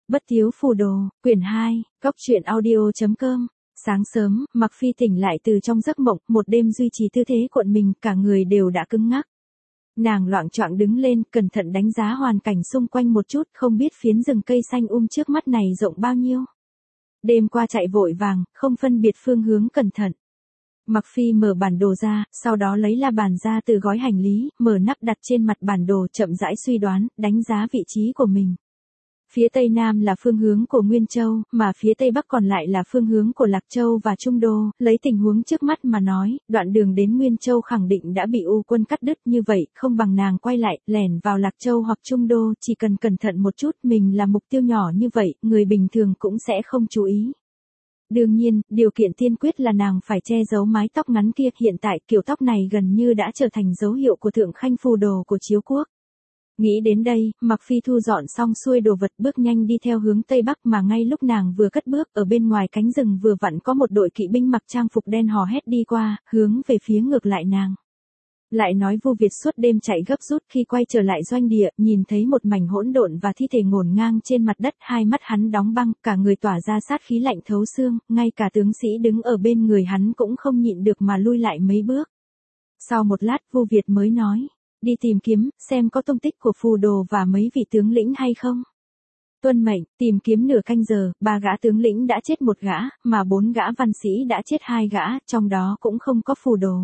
Bất thiếu phù đồ, quyển 2, Cốc truyện audio.com. Sáng sớm, Mặc Phi tỉnh lại từ trong giấc mộng, một đêm duy trì tư thế cuộn mình, cả người đều đã cứng ngắc. Nàng loạng choạng đứng lên, cẩn thận đánh giá hoàn cảnh xung quanh một chút, không biết phiến rừng cây xanh trước mắt này rộng bao nhiêu. Đêm qua chạy vội vàng, không phân biệt phương hướng cẩn thận. Mặc Phi mở bản đồ ra, sau đó lấy la bàn ra từ gói hành lý, mở nắp đặt trên mặt bản đồ, chậm rãi suy đoán, đánh giá vị trí của mình. Phía tây nam là phương hướng của Nguyên Châu, mà phía tây bắc còn lại là phương hướng của Lạc Châu và Trung Đô. Lấy tình huống trước mắt mà nói, đoạn đường đến Nguyên Châu khẳng định đã bị U quân cắt đứt, như vậy, không bằng nàng quay lại, lẻn vào Lạc Châu hoặc Trung Đô, chỉ cần cẩn thận một chút, mình là mục tiêu nhỏ như vậy, người bình thường cũng sẽ không chú ý. Đương nhiên, điều kiện tiên quyết là nàng phải che giấu mái tóc ngắn kia, hiện tại kiểu tóc này gần như đã trở thành dấu hiệu của thượng khanh phù đồ của Chiếu Quốc. Nghĩ đến đây, Mặc Phi thu dọn xong xuôi đồ vật, bước nhanh đi theo hướng tây bắc, mà ngay lúc nàng vừa cất bước, ở bên ngoài cánh rừng vừa vặn có một đội kỵ binh mặc trang phục đen hò hét đi qua, hướng về phía ngược lại nàng. Lại nói Vu Việt suốt đêm chạy gấp rút, khi quay trở lại doanh địa, nhìn thấy một mảnh hỗn độn và thi thể ngổn ngang trên mặt đất, hai mắt hắn đóng băng, cả người tỏa ra sát khí lạnh thấu xương, ngay cả tướng sĩ đứng ở bên người hắn cũng không nhịn được mà lui lại mấy bước. Sau một lát, Vu Việt mới nói, đi tìm kiếm, xem có tung tích của phù đồ và mấy vị tướng lĩnh hay không. Tuân mệnh, tìm kiếm nửa canh giờ, 3 gã tướng lĩnh đã chết 1 gã, mà 4 gã văn sĩ đã chết 2 gã, trong đó cũng không có phù đồ.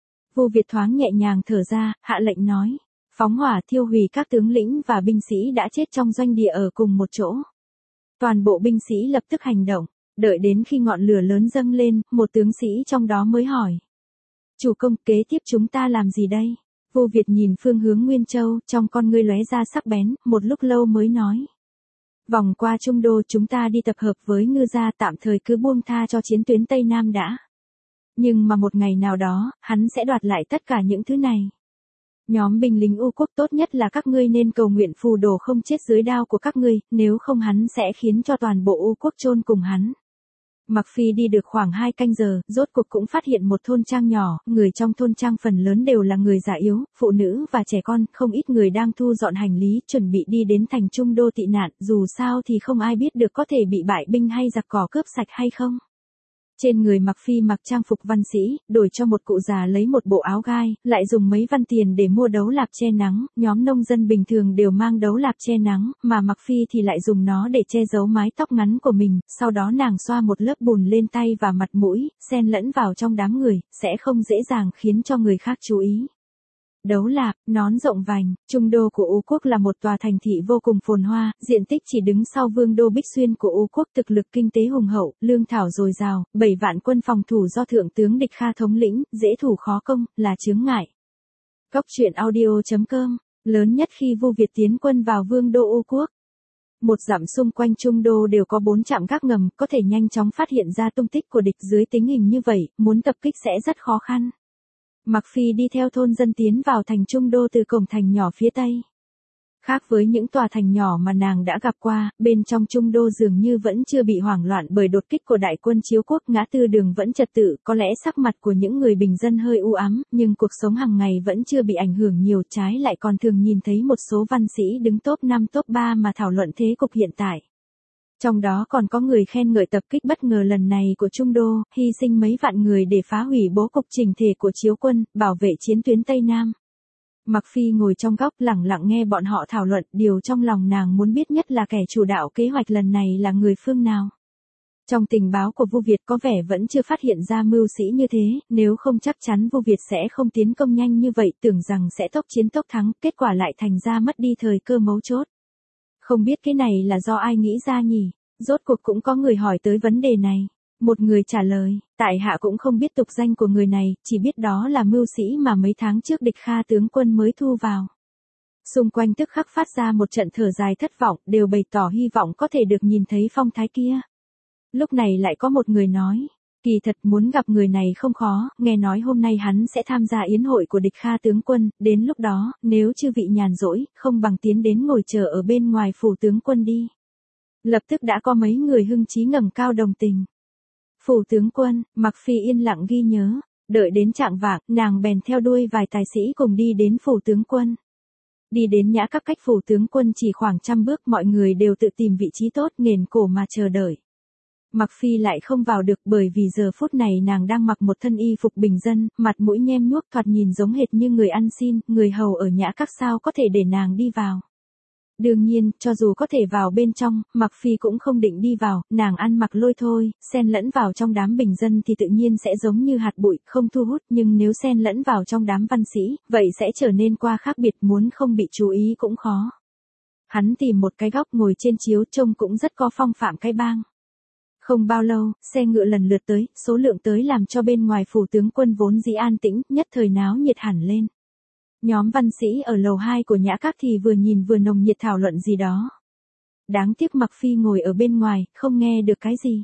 Vu Việt thoáng nhẹ nhàng thở ra, hạ lệnh nói, phóng hỏa thiêu hủy các tướng lĩnh và binh sĩ đã chết trong doanh địa ở cùng một chỗ. Toàn bộ binh sĩ lập tức hành động, đợi đến khi ngọn lửa lớn dâng lên, một tướng sĩ trong đó mới hỏi. Chủ công, kế tiếp chúng ta làm gì đây? Vu Việt nhìn phương hướng Nguyên Châu, trong con ngươi lóe ra sắc bén, một lúc lâu mới nói. Vòng qua Trung Đô chúng ta đi tập hợp với Ngư gia, tạm thời cứ buông tha cho chiến tuyến Tây Nam đã. Nhưng mà một ngày nào đó, hắn sẽ đoạt lại tất cả những thứ này. Nhóm binh lính U quốc tốt nhất là các ngươi nên cầu nguyện phù đồ không chết dưới đao của các ngươi, nếu không hắn sẽ khiến cho toàn bộ U quốc chôn cùng hắn. Mặc Phi đi được khoảng 2 canh giờ, rốt cuộc cũng phát hiện một thôn trang nhỏ, người trong thôn trang phần lớn đều là người già yếu, phụ nữ và trẻ con, không ít người đang thu dọn hành lý, chuẩn bị đi đến thành Trung Đô tị nạn, dù sao thì không ai biết được có thể bị bại binh hay giặc cỏ cướp sạch hay không. Trên người Mặc Phi mặc trang phục văn sĩ, đổi cho một cụ già lấy một bộ áo gai, lại dùng mấy văn tiền để mua đấu lạp che nắng, nhóm nông dân bình thường đều mang đấu lạp che nắng, mà Mặc Phi thì lại dùng nó để che giấu mái tóc ngắn của mình, sau đó nàng xoa một lớp bùn lên tay và mặt mũi, xen lẫn vào trong đám người, sẽ không dễ dàng khiến cho người khác chú ý. Đấu lạp, nón rộng vành, Trung Đô của U quốc là một tòa thành thị vô cùng phồn hoa, diện tích chỉ đứng sau vương đô Bích Xuyên của U quốc, thực lực kinh tế hùng hậu, lương thảo dồi dào, 7 vạn quân phòng thủ do thượng tướng Địch Kha thống lĩnh, dễ thủ khó công, là chướng ngại. Cốc truyện audio.com, lớn nhất khi Vu Việt tiến quân vào vương đô U quốc. Một dặm xung quanh Trung Đô đều có 4 trạm gác ngầm, có thể nhanh chóng phát hiện ra tung tích của địch, dưới tình hình như vậy, muốn tập kích sẽ rất khó khăn. Mặc Phi đi theo thôn dân tiến vào thành Trung Đô từ cổng thành nhỏ phía tây. Khác với những tòa thành nhỏ mà nàng đã gặp qua, bên trong Trung Đô dường như vẫn chưa bị hoảng loạn bởi đột kích của đại quân Chiếu Quốc, ngã tư đường vẫn trật tự, có lẽ sắc mặt của những người bình dân hơi u ám, nhưng cuộc sống hàng ngày vẫn chưa bị ảnh hưởng nhiều, trái lại còn thường nhìn thấy một số văn sĩ đứng top 5 top 3 mà thảo luận thế cục hiện tại. Trong đó còn có người khen ngợi tập kích bất ngờ lần này của Trung Đô, hy sinh mấy vạn người để phá hủy bố cục chỉnh thể của Chiếu quân, bảo vệ chiến tuyến Tây Nam. Mặc Phi ngồi trong góc lặng lặng nghe bọn họ thảo luận, điều trong lòng nàng muốn biết nhất là kẻ chủ đạo kế hoạch lần này là người phương nào. Trong tình báo của Vu Việt có vẻ vẫn chưa phát hiện ra mưu sĩ như thế, nếu không chắc chắn Vu Việt sẽ không tiến công nhanh như vậy, tưởng rằng sẽ tốc chiến tốc thắng, kết quả lại thành ra mất đi thời cơ mấu chốt. Không biết cái này là do ai nghĩ ra nhỉ? Rốt cuộc cũng có người hỏi tới vấn đề này. Một người trả lời, tại hạ cũng không biết tục danh của người này, chỉ biết đó là mưu sĩ mà mấy tháng trước Địch Kha tướng quân mới thu vào. Xung quanh tức khắc phát ra một trận thở dài thất vọng, đều bày tỏ hy vọng có thể được nhìn thấy phong thái kia. Lúc này lại có một người nói, kỳ thật muốn gặp người này không khó, nghe nói hôm nay hắn sẽ tham gia yến hội của Địch Kha tướng quân, đến lúc đó, nếu chư vị nhàn rỗi, không bằng tiến đến ngồi chờ ở bên ngoài phủ tướng quân đi. Lập tức đã có mấy người hưng chí ngẩng cao đồng tình. Phủ tướng quân, Mặc Phi yên lặng ghi nhớ, đợi đến chạng vạng, nàng bèn theo đuôi vài tài sĩ cùng đi đến phủ tướng quân. Đi đến nhã các cách phủ tướng quân chỉ khoảng 100 bước, mọi người đều tự tìm vị trí tốt nghền cổ mà chờ đợi. Mặc Phi lại không vào được bởi vì giờ phút này nàng đang mặc một thân y phục bình dân, mặt mũi nhem nhuốc thoạt nhìn giống hệt như người ăn xin, người hầu ở nhã các sao có thể để nàng đi vào. Đương nhiên, cho dù có thể vào bên trong, Mặc Phi cũng không định đi vào, nàng ăn mặc lôi thôi, xen lẫn vào trong đám bình dân thì tự nhiên sẽ giống như hạt bụi, không thu hút, nhưng nếu xen lẫn vào trong đám văn sĩ, vậy sẽ trở nên qua khác biệt, muốn không bị chú ý cũng khó. Hắn tìm một cái góc ngồi trên chiếu, trông cũng rất có phong phạm cái bang. Không bao lâu, xe ngựa lần lượt tới, số lượng tới làm cho bên ngoài phủ tướng quân vốn dĩ an tĩnh, nhất thời náo nhiệt hẳn lên. Nhóm văn sĩ ở lầu 2 của nhã các thì vừa nhìn vừa nồng nhiệt thảo luận gì đó. Đáng tiếc Mặc Phi ngồi ở bên ngoài, không nghe được cái gì.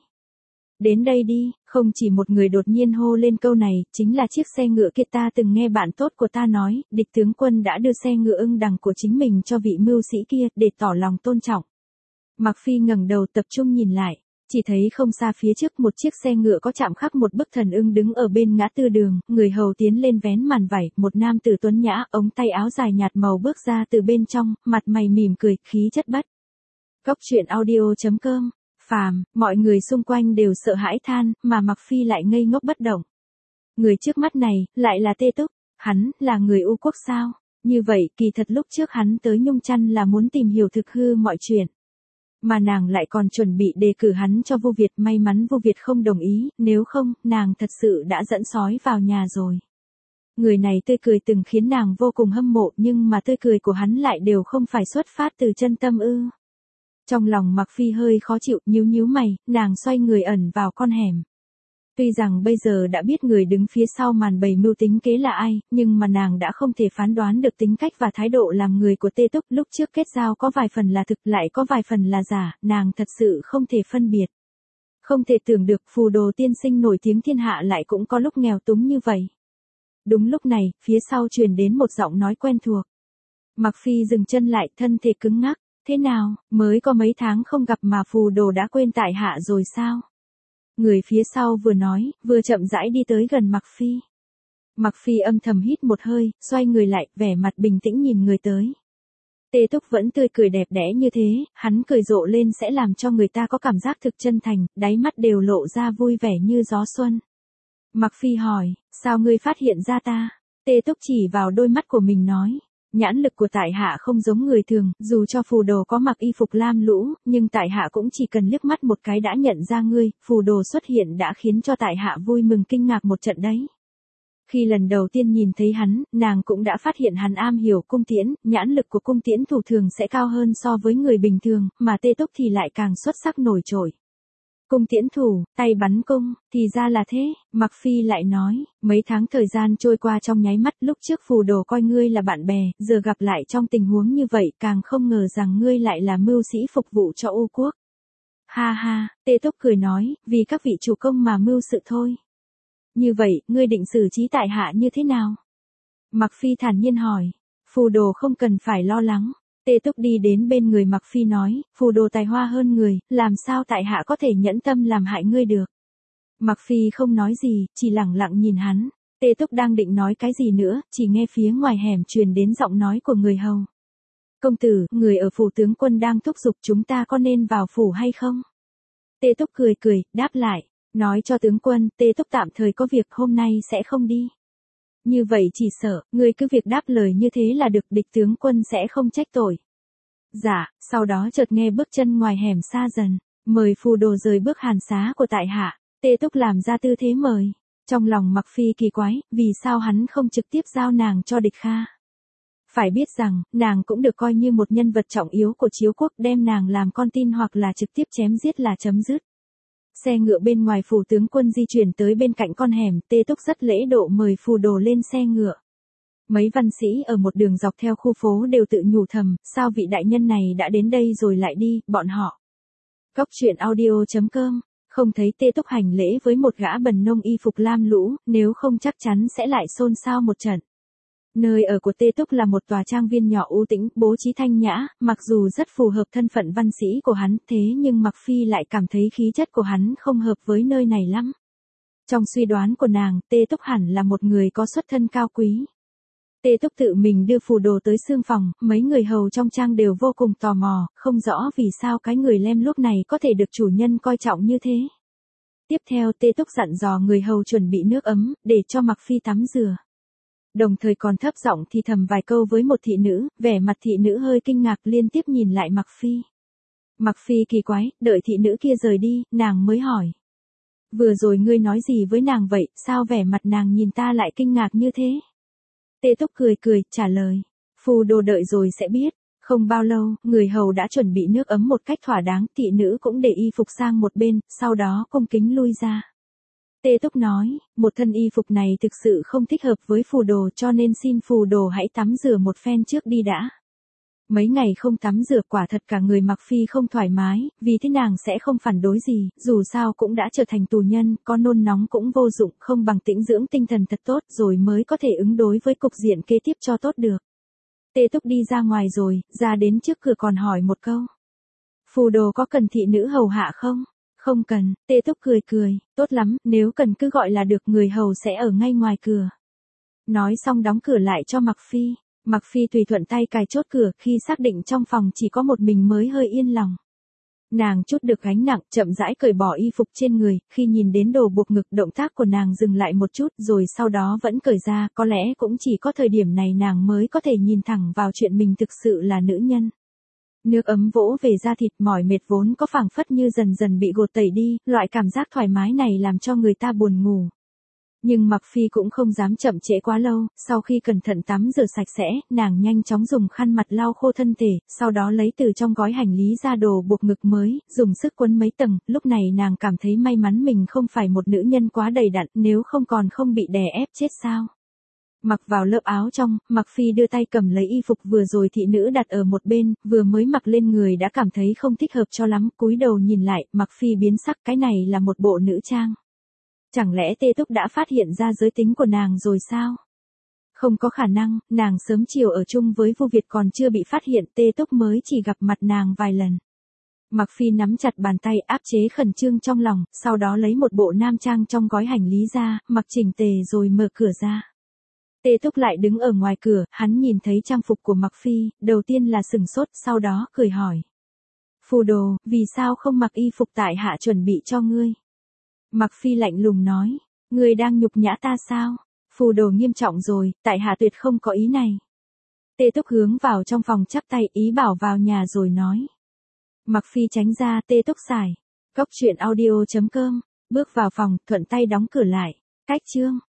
Đến đây đi, không chỉ một người đột nhiên hô lên câu này, chính là chiếc xe ngựa kia, ta từng nghe bạn tốt của ta nói, địch tướng quân đã đưa xe ngựa ưng đằng của chính mình cho vị mưu sĩ kia, để tỏ lòng tôn trọng. Mặc Phi ngẩng đầu tập trung nhìn lại. Chỉ thấy không xa phía trước một chiếc xe ngựa có chạm khắc một bức thần ưng đứng ở bên ngã tư đường, người hầu tiến lên vén màn vải, một nam tử tuấn nhã, ống tay áo dài nhạt màu bước ra từ bên trong, mặt mày mỉm cười, khí chất bất. Góc truyện audio.com, phàm, mọi người xung quanh đều sợ hãi than, mà Mặc Phi lại ngây ngốc bất động. Người trước mắt này, lại là Tê Túc, hắn, là người U Quốc sao? Như vậy, kỳ thật lúc trước hắn tới Nhung Chăn là muốn tìm hiểu thực hư mọi chuyện. Mà nàng lại còn chuẩn bị đề cử hắn cho Vu Việt, may mắn Vu Việt không đồng ý, nếu không, nàng thật sự đã dẫn sói vào nhà rồi. Người này tươi cười từng khiến nàng vô cùng hâm mộ, nhưng mà tươi cười của hắn lại đều không phải xuất phát từ chân tâm ư. Trong lòng Mặc Phi hơi khó chịu, nhíu nhíu mày, nàng xoay người ẩn vào con hẻm. Tuy rằng bây giờ đã biết người đứng phía sau màn bày mưu tính kế là ai, nhưng mà nàng đã không thể phán đoán được tính cách và thái độ làm người của Tê Túc, lúc trước kết giao có vài phần là thực, lại có vài phần là giả, nàng thật sự không thể phân biệt. Không thể tưởng được Phù Đồ tiên sinh nổi tiếng thiên hạ lại cũng có lúc nghèo túng như vậy. Đúng lúc này, phía sau truyền đến một giọng nói quen thuộc. Mặc Phi dừng chân lại, thân thể cứng ngắc, thế nào, mới có mấy tháng không gặp mà Phù Đồ đã quên tại hạ rồi sao? Người phía sau vừa nói, vừa chậm rãi đi tới gần Mặc Phi. Mặc Phi âm thầm hít một hơi, xoay người lại, vẻ mặt bình tĩnh nhìn người tới. Tê Túc vẫn tươi cười đẹp đẽ như thế, hắn cười rộ lên sẽ làm cho người ta có cảm giác thực chân thành, đáy mắt đều lộ ra vui vẻ như gió xuân. Mặc Phi hỏi, sao ngươi phát hiện ra ta? Tê Túc chỉ vào đôi mắt của mình nói. Nhãn lực của tại hạ không giống người thường, dù cho Phù Đồ có mặc y phục lam lũ, nhưng tại hạ cũng chỉ cần liếc mắt một cái đã nhận ra ngươi, Phù Đồ xuất hiện đã khiến cho tại hạ vui mừng kinh ngạc một trận đấy. Khi lần đầu tiên nhìn thấy hắn, nàng cũng đã phát hiện hắn am hiểu cung tiễn, nhãn lực của cung tiễn thủ thường sẽ cao hơn so với người bình thường, mà Tê Túc thì lại càng xuất sắc nổi trội. Cung tiễn thủ, tay bắn cung, thì ra là thế, Mặc Phi lại nói, mấy tháng thời gian trôi qua trong nháy mắt, lúc trước Phù Đồ coi ngươi là bạn bè, giờ gặp lại trong tình huống như vậy, càng không ngờ rằng ngươi lại là mưu sĩ phục vụ cho U Quốc. Ha ha, Tê Túc cười nói, vì các vị chủ công mà mưu sự thôi. Như vậy, ngươi định xử trí tại hạ như thế nào? Mặc Phi thản nhiên hỏi, Phù Đồ không cần phải lo lắng. Tê Túc đi đến bên người Mặc Phi nói, Phù Đồ tài hoa hơn người, làm sao tại hạ có thể nhẫn tâm làm hại ngươi được. Mặc Phi không nói gì, chỉ lặng lặng nhìn hắn. Tê Túc đang định nói cái gì nữa, chỉ nghe phía ngoài hẻm truyền đến giọng nói của người hầu. Công tử, người ở phủ tướng quân đang thúc giục chúng ta có nên vào phủ hay không? Tê Túc cười cười, đáp lại, nói cho tướng quân, Tê Túc tạm thời có việc hôm nay sẽ không đi. Như vậy chỉ sợ, ngươi cứ việc đáp lời như thế là được, địch tướng quân sẽ không trách tội. Dạ, sau đó chợt nghe bước chân ngoài hẻm xa dần, mời Phù Đồ rời bước hàn xá của tại hạ, Tê Túc làm ra tư thế mời. Trong lòng Mặc Phi kỳ quái, vì sao hắn không trực tiếp giao nàng cho địch Kha. Phải biết rằng, nàng cũng được coi như một nhân vật trọng yếu của Chiếu Quốc, đem nàng làm con tin hoặc là trực tiếp chém giết là chấm dứt. Xe ngựa bên ngoài phủ tướng quân di chuyển tới bên cạnh con hẻm, Tê Túc rất lễ độ mời Phù Đồ lên xe ngựa. Mấy văn sĩ ở một đường dọc theo khu phố đều tự nhủ thầm, sao vị đại nhân này đã đến đây rồi lại đi, bọn họ. Góc truyện audio.com, không thấy Tê Túc hành lễ với một gã bần nông y phục lam lũ, nếu không chắc chắn sẽ lại xôn xao một trận. Nơi ở của Tê Túc là một tòa trang viên nhỏ u tĩnh, bố trí thanh nhã, mặc dù rất phù hợp thân phận văn sĩ của hắn, thế nhưng Mặc Phi lại cảm thấy khí chất của hắn không hợp với nơi này lắm. Trong suy đoán của nàng, Tê Túc hẳn là một người có xuất thân cao quý. Tê Túc tự mình đưa phù đồ tới xương phòng, mấy người hầu trong trang đều vô cùng tò mò, không rõ vì sao cái người lem lúc này có thể được chủ nhân coi trọng như thế. Tiếp theo Tê Túc dặn dò người hầu chuẩn bị nước ấm, để cho Mặc Phi tắm rửa. Đồng thời còn thấp giọng thì thầm vài câu với một thị nữ, vẻ mặt thị nữ hơi kinh ngạc liên tiếp nhìn lại Mặc Phi. Mặc Phi kỳ quái, đợi thị nữ kia rời đi, nàng mới hỏi. Vừa rồi ngươi nói gì với nàng vậy, sao vẻ mặt nàng nhìn ta lại kinh ngạc như thế? Tê Túc cười cười, trả lời. Phù đồ đợi rồi sẽ biết. Không bao lâu, người hầu đã chuẩn bị nước ấm một cách thỏa đáng, thị nữ cũng để y phục sang một bên, sau đó cung kính lui ra. Tê Túc nói, một thân y phục này thực sự không thích hợp với phù đồ cho nên xin phù đồ hãy tắm rửa một phen trước đi đã. Mấy ngày không tắm rửa quả thật cả người Mặc Phi không thoải mái, vì thế nàng sẽ không phản đối gì, dù sao cũng đã trở thành tù nhân, có nôn nóng cũng vô dụng, không bằng tĩnh dưỡng tinh thần thật tốt rồi mới có thể ứng đối với cục diện kế tiếp cho tốt được. Tê Túc đi ra ngoài rồi, ra đến trước cửa còn hỏi một câu. Phù đồ có cần thị nữ hầu hạ không? Không cần, Tê Túc cười cười, tốt lắm, nếu cần cứ gọi là được, người hầu sẽ ở ngay ngoài cửa. Nói xong đóng cửa lại cho Mặc Phi. Mặc Phi tùy thuận tay cài chốt cửa, khi xác định trong phòng chỉ có một mình mới hơi yên lòng. Nàng trút được gánh nặng, chậm rãi cởi bỏ y phục trên người, khi nhìn đến đồ buộc ngực động tác của nàng dừng lại một chút rồi sau đó vẫn cởi ra, có lẽ cũng chỉ có thời điểm này nàng mới có thể nhìn thẳng vào chuyện mình thực sự là nữ nhân. Nước ấm vỗ về da thịt, mỏi mệt vốn có phảng phất như dần dần bị gột tẩy đi, loại cảm giác thoải mái này làm cho người ta buồn ngủ. Nhưng Mặc Phi cũng không dám chậm trễ quá lâu, sau khi cẩn thận tắm rửa sạch sẽ, nàng nhanh chóng dùng khăn mặt lau khô thân thể, sau đó lấy từ trong gói hành lý ra đồ buộc ngực mới, dùng sức quấn mấy tầng, lúc này nàng cảm thấy may mắn mình không phải một nữ nhân quá đầy đặn, nếu không còn không bị đè ép chết sao. Mặc vào lớp áo trong, Mặc Phi đưa tay cầm lấy y phục vừa rồi thị nữ đặt ở một bên, vừa mới mặc lên người đã cảm thấy không thích hợp cho lắm, cúi đầu nhìn lại, Mặc Phi biến sắc, cái này là một bộ nữ trang. Chẳng lẽ Tê Túc đã phát hiện ra giới tính của nàng rồi sao? Không có khả năng, nàng sớm chiều ở chung với Vu Việt còn chưa bị phát hiện, Tê Túc mới chỉ gặp mặt nàng vài lần. Mặc Phi nắm chặt bàn tay áp chế khẩn trương trong lòng, sau đó lấy một bộ nam trang trong gói hành lý ra, mặc chỉnh tề rồi mở cửa ra. Tê Túc lại đứng ở ngoài cửa, hắn nhìn thấy trang phục của Mặc Phi, đầu tiên là sừng sốt, sau đó cười hỏi. Phù đồ, vì sao không mặc y phục tại hạ chuẩn bị cho ngươi? Mặc Phi lạnh lùng nói, ngươi đang nhục nhã ta sao? Phù đồ nghiêm trọng rồi, tại hạ tuyệt không có ý này. Tê Túc hướng vào trong phòng chắp tay ý bảo vào nhà rồi nói. Mặc Phi tránh ra, Tê Túc xài. Cốc truyện audio.com, bước vào phòng, thuận tay đóng cửa lại. Cách chương.